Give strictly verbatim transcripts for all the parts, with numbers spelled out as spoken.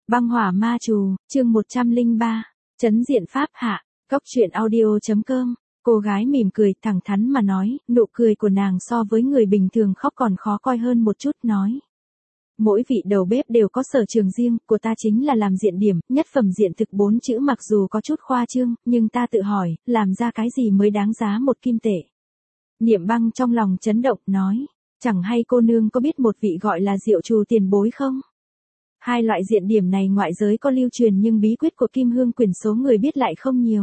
Băng hỏa ma trù, chương một trăm lẻ ba, trấn diện pháp hạ, cốc truyện audio.com. Cô gái mỉm cười thẳng thắn mà nói, nụ cười của nàng so với người bình thường khóc còn khó coi hơn một chút, nói. Mỗi vị đầu bếp đều có sở trường riêng, của ta chính là làm diện điểm, nhất phẩm diện thực bốn chữ mặc dù có chút khoa trương, nhưng ta tự hỏi, làm ra cái gì mới đáng giá một kim tệ. Niệm Băng trong lòng chấn động, nói, chẳng hay cô nương có biết một vị gọi là Diệu Trù tiền bối không? Hai loại diện điểm này ngoại giới có lưu truyền nhưng bí quyết của Kim Hương Quyền số người biết lại không nhiều.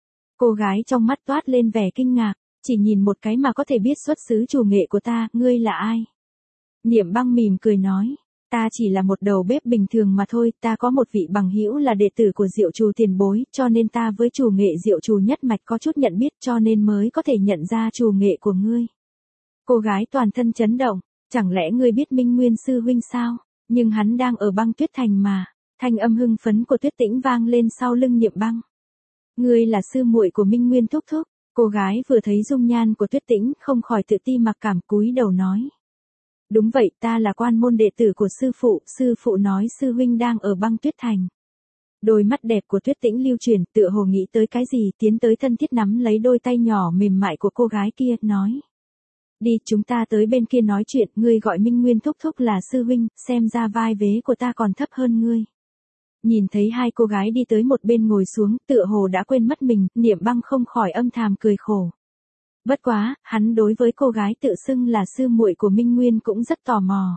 Cô gái trong mắt toát lên vẻ kinh ngạc, chỉ nhìn một cái mà có thể biết xuất xứ chủ nghệ của ta, ngươi là ai? Niệm Băng mỉm cười nói, ta chỉ là một đầu bếp bình thường mà thôi, ta có một vị bằng hữu là đệ tử của Diệu Trù tiền bối, cho nên ta với chủ nghệ Diệu Trù nhất mạch có chút nhận biết cho nên mới có thể nhận ra chủ nghệ của ngươi. Cô gái toàn thân chấn động, chẳng lẽ ngươi biết Minh Nguyên sư huynh sao? Nhưng hắn đang ở Băng Tuyết Thành mà. Thanh âm hưng phấn của Tuyết Tĩnh vang lên sau lưng Niệm Băng. Ngươi là sư muội của Minh Nguyên thúc thúc. Cô gái vừa thấy dung nhan của Tuyết Tĩnh không khỏi tự ti mặc cảm cúi đầu nói. Đúng vậy, ta là quan môn đệ tử của sư phụ, sư phụ nói sư huynh đang ở Băng Tuyết Thành. Đôi mắt đẹp của Tuyết Tĩnh lưu chuyển, tựa hồ nghĩ tới cái gì, tiến tới thân thiết nắm lấy đôi tay nhỏ mềm mại của cô gái kia, nói. Đi, chúng ta tới bên kia nói chuyện, ngươi gọi Minh Nguyên thúc thúc là sư huynh, xem ra vai vế của ta còn thấp hơn ngươi. Nhìn thấy hai cô gái đi tới một bên ngồi xuống, tựa hồ đã quên mất mình, Niệm Băng không khỏi âm thầm cười khổ. Bất quá, hắn đối với cô gái tự xưng là sư muội của Minh Nguyên cũng rất tò mò.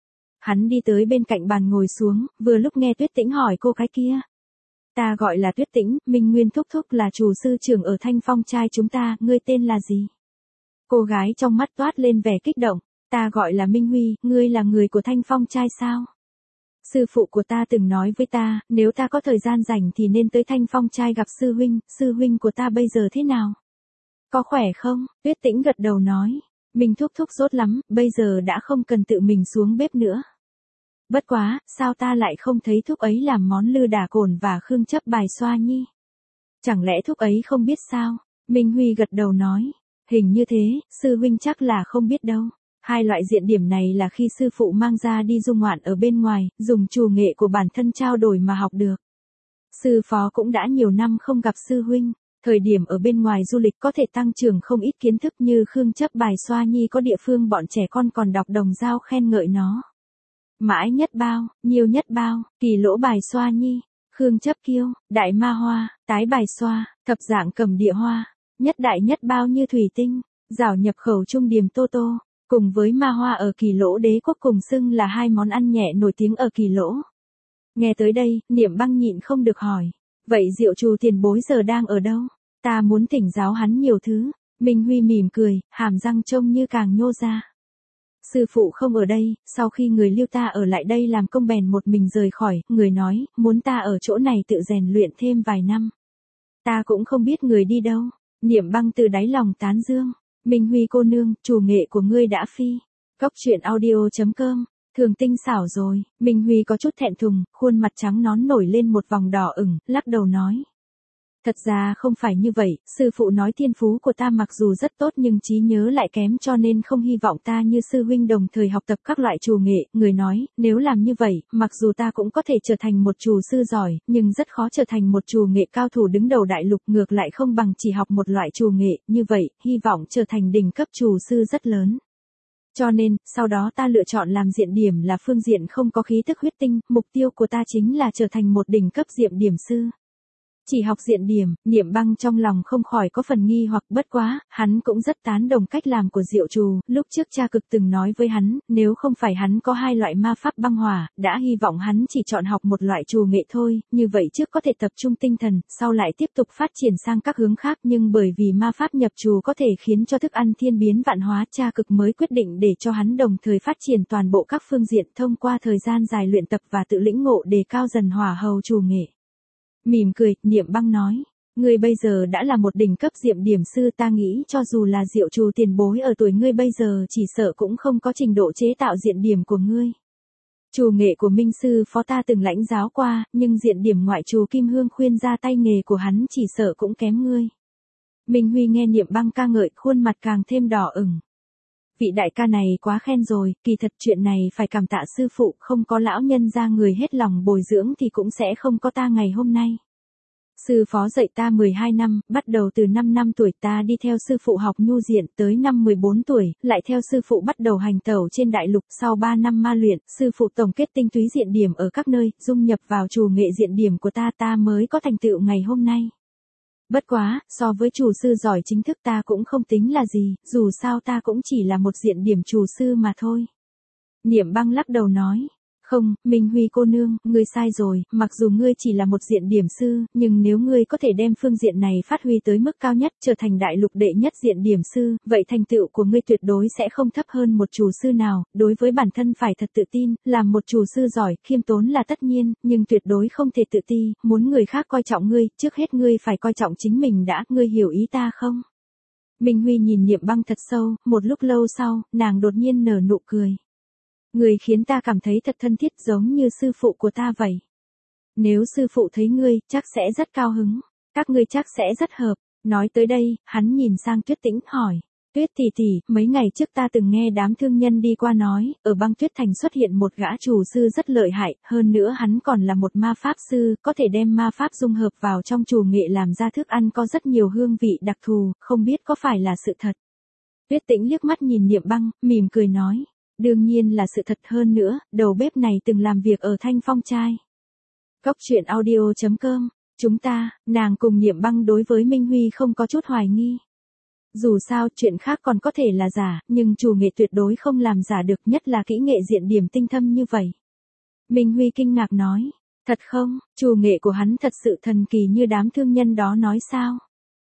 Hắn đi tới bên cạnh bàn ngồi xuống, vừa lúc nghe Tuyết Tĩnh hỏi cô cái kia. Ta gọi là Tuyết Tĩnh, Minh Nguyên thúc thúc là chủ sư trưởng ở Thanh Phong trai chúng ta, ngươi tên là gì? Cô gái trong mắt toát lên vẻ kích động, ta gọi là Minh Huy, ngươi là người của Thanh Phong trai sao? Sư phụ của ta từng nói với ta, nếu ta có thời gian rảnh thì nên tới Thanh Phong trai gặp sư huynh, sư huynh của ta bây giờ thế nào? Có khỏe không? Tuyết Tĩnh gật đầu nói, Minh thúc thúc sốt lắm, bây giờ đã không cần tự mình xuống bếp nữa. Bất quá, sao ta lại không thấy thúc ấy làm món lư đà cồn và khương chấp bài xoa nhi? Chẳng lẽ thúc ấy không biết sao? Minh Huy gật đầu nói. Hình như thế, sư huynh chắc là không biết đâu. Hai loại diện điểm này là khi sư phụ mang ra đi du ngoạn ở bên ngoài, dùng chủ nghệ của bản thân trao đổi mà học được. Sư phó cũng đã nhiều năm không gặp sư huynh, thời điểm ở bên ngoài du lịch có thể tăng trưởng không ít kiến thức như khương chấp bài xoa nhi có địa phương bọn trẻ con còn đọc đồng dao khen ngợi nó. Mãi nhất bao, nhiều nhất bao, kỳ lỗ bài xoa nhi, khương chấp kiêu, đại ma hoa, tái bài xoa, thập dạng cầm địa hoa. Nhất đại nhất bao như thủy tinh, rảo nhập khẩu trung điểm tô tô, cùng với ma hoa ở Kỳ Lỗ đế quốc cùng xưng là hai món ăn nhẹ nổi tiếng ở Kỳ Lỗ. Nghe tới đây, Niệm Băng nhịn không được hỏi, vậy Diệu Trù tiền bối giờ đang ở đâu? Ta muốn thỉnh giáo hắn nhiều thứ. Minh Huy mỉm cười, hàm răng trông như càng nhô ra. Sư phụ không ở đây, sau khi người lưu ta ở lại đây làm công bèn một mình rời khỏi, người nói, muốn ta ở chỗ này tự rèn luyện thêm vài năm. Ta cũng không biết người đi đâu. Niệm Băng từ đáy lòng tán dương, Minh Huy cô nương, chủ nghệ của ngươi đã phi. Cốc truyện audio.com, thường tinh xảo rồi. Minh Huy có chút thẹn thùng, khuôn mặt trắng nón nổi lên một vòng đỏ ửng, lắc đầu nói. Thật ra không phải như vậy, sư phụ nói thiên phú của ta mặc dù rất tốt nhưng trí nhớ lại kém cho nên không hy vọng ta như sư huynh đồng thời học tập các loại chủ nghệ. Người nói, nếu làm như vậy, mặc dù ta cũng có thể trở thành một chủ sư giỏi, nhưng rất khó trở thành một chủ nghệ cao thủ đứng đầu đại lục, ngược lại không bằng chỉ học một loại chủ nghệ, như vậy, hy vọng trở thành đỉnh cấp chủ sư rất lớn. Cho nên, sau đó ta lựa chọn làm diện điểm là phương diện không có khí tức huyết tinh, mục tiêu của ta chính là trở thành một đỉnh cấp diện điểm sư. Chỉ học diện điểm, Niệm Băng trong lòng không khỏi có phần nghi hoặc, bất quá, hắn cũng rất tán đồng cách làm của Diệu Trù, lúc trước cha cực từng nói với hắn, nếu không phải hắn có hai loại ma pháp băng hỏa, đã hy vọng hắn chỉ chọn học một loại chủ nghệ thôi, như vậy trước có thể tập trung tinh thần, sau lại tiếp tục phát triển sang các hướng khác, nhưng bởi vì ma pháp nhập trù có thể khiến cho thức ăn thiên biến vạn hóa, cha cực mới quyết định để cho hắn đồng thời phát triển toàn bộ các phương diện thông qua thời gian dài luyện tập và tự lĩnh ngộ đề cao dần hỏa hầu chủ nghệ. Mỉm cười, Niệm Băng nói, ngươi bây giờ đã là một đỉnh cấp diệm điểm sư, ta nghĩ cho dù là Diệu Trù tiền bối ở tuổi ngươi bây giờ chỉ sợ cũng không có trình độ chế tạo diện điểm của ngươi. Chủ nghệ của Minh sư phó ta từng lãnh giáo qua, nhưng diện điểm ngoại trù Kim Hương khuyên ra tay nghề của hắn chỉ sợ cũng kém ngươi. Minh Huy nghe Niệm Băng ca ngợi, khuôn mặt càng thêm đỏ ửng. Vị đại ca này quá khen rồi, kỳ thật chuyện này phải cảm tạ sư phụ, không có lão nhân gia người hết lòng bồi dưỡng thì cũng sẽ không có ta ngày hôm nay. Sư phó dạy ta mười hai năm, bắt đầu từ năm năm tuổi ta đi theo sư phụ học nhu diện, tới năm mười bốn tuổi, lại theo sư phụ bắt đầu hành tẩu trên đại lục, sau ba năm ma luyện, sư phụ tổng kết tinh túy diện điểm ở các nơi, dung nhập vào chủ nghệ diện điểm của ta ta mới có thành tựu ngày hôm nay. Bất quá, so với chủ sư giỏi chính thức ta cũng không tính là gì, dù sao ta cũng chỉ là một diện điểm chủ sư mà thôi. Niệm Băng lắc đầu nói. Không, Minh Huy cô nương, ngươi sai rồi, mặc dù ngươi chỉ là một diện điểm sư, nhưng nếu ngươi có thể đem phương diện này phát huy tới mức cao nhất, trở thành đại lục đệ nhất diện điểm sư, vậy thành tựu của ngươi tuyệt đối sẽ không thấp hơn một chủ sư nào, đối với bản thân phải thật tự tin, làm một chủ sư giỏi, khiêm tốn là tất nhiên, nhưng tuyệt đối không thể tự ti, muốn người khác coi trọng ngươi, trước hết ngươi phải coi trọng chính mình đã, ngươi hiểu ý ta không? Minh Huy nhìn Niệm Băng thật sâu, một lúc lâu sau, nàng đột nhiên nở nụ cười. Người khiến ta cảm thấy thật thân thiết giống như sư phụ của ta vậy. Nếu sư phụ thấy ngươi, chắc sẽ rất cao hứng. Các ngươi chắc sẽ rất hợp. Nói tới đây, hắn nhìn sang Tuyết Tĩnh hỏi. Tuyết tỷ tỷ, mấy ngày trước ta từng nghe đám thương nhân đi qua nói, ở Băng Tuyết Thành xuất hiện một gã chủ sư rất lợi hại, hơn nữa hắn còn là một ma pháp sư, có thể đem ma pháp dung hợp vào trong chủ nghệ làm ra thức ăn có rất nhiều hương vị đặc thù, không biết có phải là sự thật. Tuyết Tĩnh liếc mắt nhìn Niệm Băng, mỉm cười nói. Đương nhiên là sự thật hơn nữa, đầu bếp này từng làm việc ở Thanh Phong Trai. Cốc truyện audio chấm com, chúng ta, nàng cùng Niệm Băng đối với Minh Huy không có chút hoài nghi. Dù sao chuyện khác còn có thể là giả, nhưng chủ nghệ tuyệt đối không làm giả được, nhất là kỹ nghệ diện điểm tinh thâm như vậy. Minh Huy kinh ngạc nói, thật không, chủ nghệ của hắn thật sự thần kỳ như đám thương nhân đó nói sao?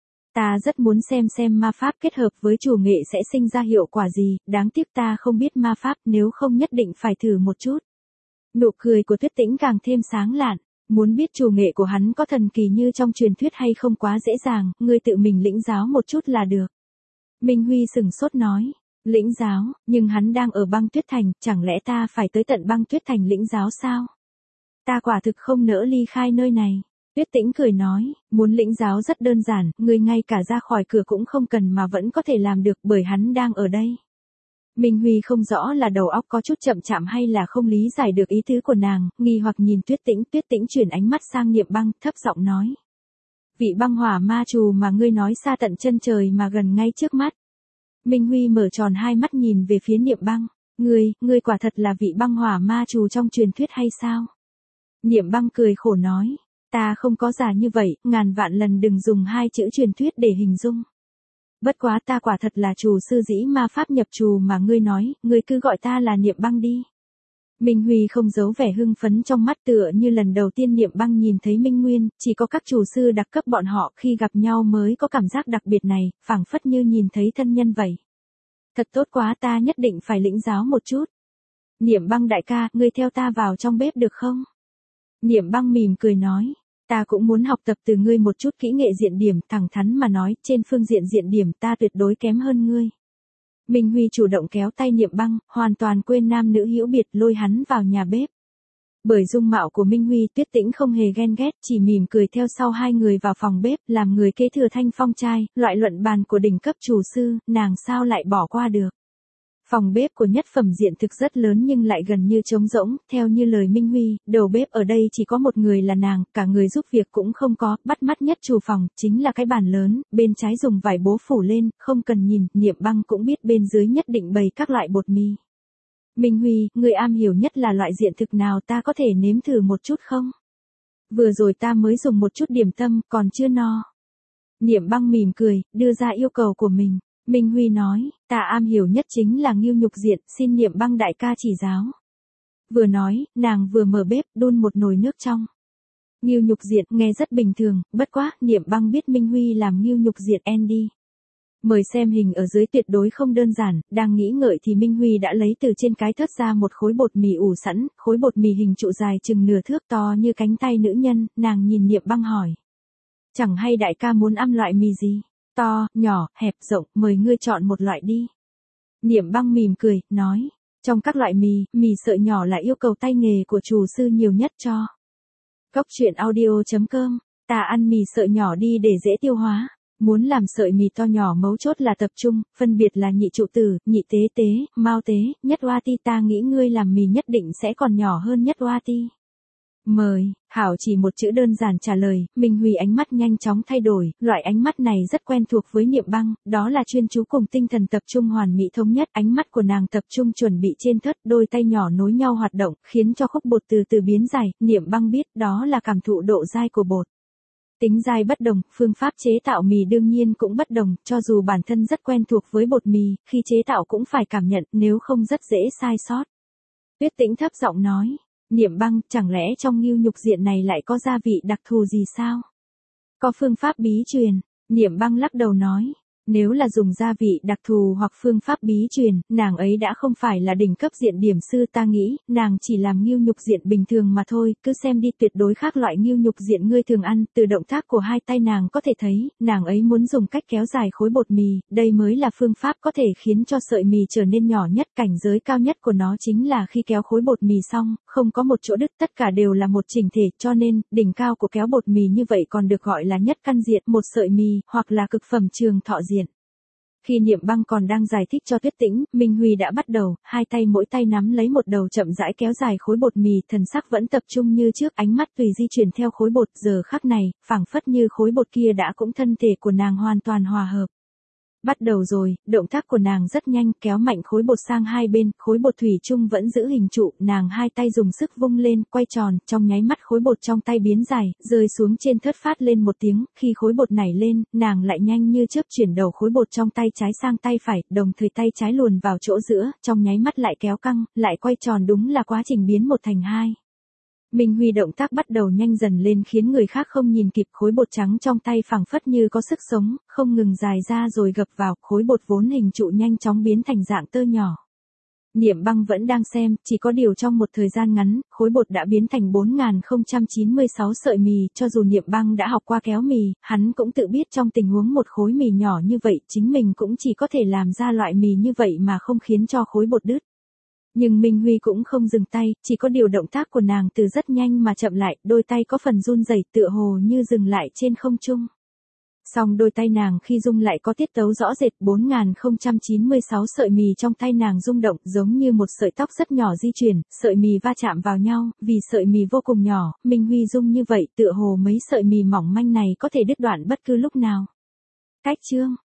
Ta rất muốn xem xem ma pháp kết hợp với chủ nghệ sẽ sinh ra hiệu quả gì, đáng tiếc ta không biết ma pháp, nếu không nhất định phải thử một chút. Nụ cười của Tuyết Tĩnh càng thêm sáng lạn, muốn biết chủ nghệ của hắn có thần kỳ như trong truyền thuyết hay không quá dễ dàng, ngươi tự mình lĩnh giáo một chút là được. Minh Huy sừng sốt nói, lĩnh giáo, nhưng hắn đang ở Băng Tuyết Thành, chẳng lẽ ta phải tới tận Băng Tuyết Thành lĩnh giáo sao? Ta quả thực không nỡ ly khai nơi này. Tuyết Tĩnh cười nói, muốn lĩnh giáo rất đơn giản, ngươi ngay cả ra khỏi cửa cũng không cần mà vẫn có thể làm được bởi hắn đang ở đây. Minh Huy không rõ là đầu óc có chút chậm chạp hay là không lý giải được ý tứ của nàng, nghi hoặc nhìn Tuyết Tĩnh, Tuyết Tĩnh chuyển ánh mắt sang Niệm Băng, thấp giọng nói. Vị băng hỏa ma trù mà ngươi nói xa tận chân trời mà gần ngay trước mắt. Minh Huy mở tròn hai mắt nhìn về phía Niệm Băng, ngươi, ngươi quả thật là vị băng hỏa ma trù trong truyền thuyết hay sao? Niệm Băng cười khổ nói. Ta không có giả như vậy, ngàn vạn lần đừng dùng hai chữ truyền thuyết để hình dung. Bất quá ta quả thật là chủ sư dĩ ma pháp nhập trù mà ngươi nói, ngươi cứ gọi ta là Niệm Băng đi. Minh Huy không giấu vẻ hưng phấn trong mắt tựa như lần đầu tiên Niệm Băng nhìn thấy Minh Nguyên, chỉ có các chủ sư đặc cấp bọn họ khi gặp nhau mới có cảm giác đặc biệt này, phảng phất như nhìn thấy thân nhân vậy. Thật tốt quá, ta nhất định phải lĩnh giáo một chút. Niệm Băng đại ca, ngươi theo ta vào trong bếp được không? Niệm Băng mỉm cười nói. Ta cũng muốn học tập từ ngươi một chút kỹ nghệ diện điểm, thẳng thắn mà nói, trên phương diện diện điểm ta tuyệt đối kém hơn ngươi. Minh Huy chủ động kéo tay Niệm Băng, hoàn toàn quên nam nữ hữu biệt, lôi hắn vào nhà bếp. Bởi dung mạo của Minh Huy, Tuyết Tĩnh không hề ghen ghét, chỉ mỉm cười theo sau hai người vào phòng bếp, làm người kế thừa Thanh Phong Trai, loại luận bàn của đỉnh cấp chủ sư, nàng sao lại bỏ qua được. Phòng bếp của nhất phẩm diện thực rất lớn nhưng lại gần như trống rỗng, theo như lời Minh Huy, đầu bếp ở đây chỉ có một người là nàng, cả người giúp việc cũng không có, bắt mắt nhất chủ phòng, chính là cái bàn lớn, bên trái dùng vải bố phủ lên, không cần nhìn, Niệm Băng cũng biết bên dưới nhất định bày các loại bột mì. Minh Huy, người am hiểu nhất là loại diện thực nào, ta có thể nếm thử một chút không? Vừa rồi ta mới dùng một chút điểm tâm, còn chưa no. Niệm Băng mỉm cười, đưa ra yêu cầu của mình. Minh Huy nói, ta am hiểu nhất chính là ngưu nhục diện, xin Niệm Băng đại ca chỉ giáo. Vừa nói, nàng vừa mở bếp, đun một nồi nước trong. Ngưu nhục diện, nghe rất bình thường, bất quá, Niệm Băng biết Minh Huy làm ngưu nhục diện Andy. Mời xem hình ở dưới tuyệt đối không đơn giản, đang nghĩ ngợi thì Minh Huy đã lấy từ trên cái thớt ra một khối bột mì ủ sẵn, khối bột mì hình trụ dài chừng nửa thước to như cánh tay nữ nhân, nàng nhìn Niệm Băng hỏi. Chẳng hay đại ca muốn ăn loại mì gì? To, nhỏ, hẹp, rộng, mời ngươi chọn một loại đi. Niệm Băng mỉm cười, nói, trong các loại mì, mì sợi nhỏ là yêu cầu tay nghề của chủ sư nhiều nhất cho. Cốc truyện audio chấm com, ta ăn mì sợi nhỏ đi để dễ tiêu hóa. Muốn làm sợi mì to nhỏ mấu chốt là tập trung, phân biệt là nhị trụ tử, nhị tế tế, mao tế, nhất oa ti, ta nghĩ ngươi làm mì nhất định sẽ còn nhỏ hơn nhất oa ti. Mời, Hảo chỉ một chữ đơn giản trả lời, Minh Huy ánh mắt nhanh chóng thay đổi, loại ánh mắt này rất quen thuộc với Niệm Băng, đó là chuyên chú cùng tinh thần tập trung hoàn mỹ thống nhất, ánh mắt của nàng tập trung chuẩn bị trên thớt, đôi tay nhỏ nối nhau hoạt động, khiến cho khúc bột từ từ biến dài, Niệm Băng biết đó là cảm thụ độ dai của bột. Tính dai bất đồng, phương pháp chế tạo mì đương nhiên cũng bất đồng, cho dù bản thân rất quen thuộc với bột mì, khi chế tạo cũng phải cảm nhận, nếu không rất dễ sai sót. Tuyết Tĩnh thấp giọng nói. Niệm Băng, chẳng lẽ trong ngưu nhục diện này lại có gia vị đặc thù gì sao? Có phương pháp bí truyền, Niệm Băng lắc đầu nói. Nếu là dùng gia vị đặc thù hoặc phương pháp bí truyền, nàng ấy đã không phải là đỉnh cấp diện điểm sư, ta nghĩ, nàng chỉ làm ngưu nhục diện bình thường mà thôi, cứ xem đi, tuyệt đối khác loại ngưu nhục diện ngươi thường ăn, từ động tác của hai tay nàng có thể thấy, nàng ấy muốn dùng cách kéo dài khối bột mì, đây mới là phương pháp có thể khiến cho sợi mì trở nên nhỏ nhất, cảnh giới cao nhất của nó chính là khi kéo khối bột mì xong, không có một chỗ đứt, tất cả đều là một chỉnh thể, cho nên, đỉnh cao của kéo bột mì như vậy còn được gọi là nhất căn diện, một sợi mì, hoặc là cực phẩm trường thọ diện. Khi Niệm Băng còn đang giải thích cho Tuyết Tĩnh, Minh Huy đã bắt đầu, hai tay mỗi tay nắm lấy một đầu chậm rãi kéo dài khối bột mì, thần sắc vẫn tập trung như trước, ánh mắt tùy di chuyển theo khối bột, giờ khắc này, phảng phất như khối bột kia đã cũng thân thể của nàng hoàn toàn hòa hợp. Bắt đầu rồi, động tác của nàng rất nhanh, kéo mạnh khối bột sang hai bên, khối bột thủy chung vẫn giữ hình trụ, nàng hai tay dùng sức vung lên, quay tròn, trong nháy mắt khối bột trong tay biến dài, rơi xuống trên thớt phát lên một tiếng, khi khối bột nảy lên, nàng lại nhanh như chớp chuyển đầu khối bột trong tay trái sang tay phải, đồng thời tay trái luồn vào chỗ giữa, trong nháy mắt lại kéo căng, lại quay tròn, đúng là quá trình biến một thành hai. Minh Huy động tác bắt đầu nhanh dần lên khiến người khác không nhìn kịp, khối bột trắng trong tay phảng phất như có sức sống, không ngừng dài ra rồi gập vào, khối bột vốn hình trụ nhanh chóng biến thành dạng tơ nhỏ. Niệm Băng vẫn đang xem, chỉ có điều trong một thời gian ngắn, khối bột đã biến thành bốn nghìn không trăm chín mươi sáu sợi mì, cho dù Niệm Băng đã học qua kéo mì, hắn cũng tự biết trong tình huống một khối mì nhỏ như vậy, chính mình cũng chỉ có thể làm ra loại mì như vậy mà không khiến cho khối bột đứt. Nhưng Minh Huy cũng không dừng tay, chỉ có điều động tác của nàng từ rất nhanh mà chậm lại, đôi tay có phần run rẩy, tựa hồ như dừng lại trên không trung. Song đôi tay nàng khi rung lại có tiết tấu rõ rệt, bốn nghìn không trăm chín mươi sáu sợi mì trong tay nàng rung động, giống như một sợi tóc rất nhỏ di chuyển, sợi mì va chạm vào nhau, vì sợi mì vô cùng nhỏ, Minh Huy rung như vậy, tựa hồ mấy sợi mì mỏng manh này có thể đứt đoạn bất cứ lúc nào. Cách chương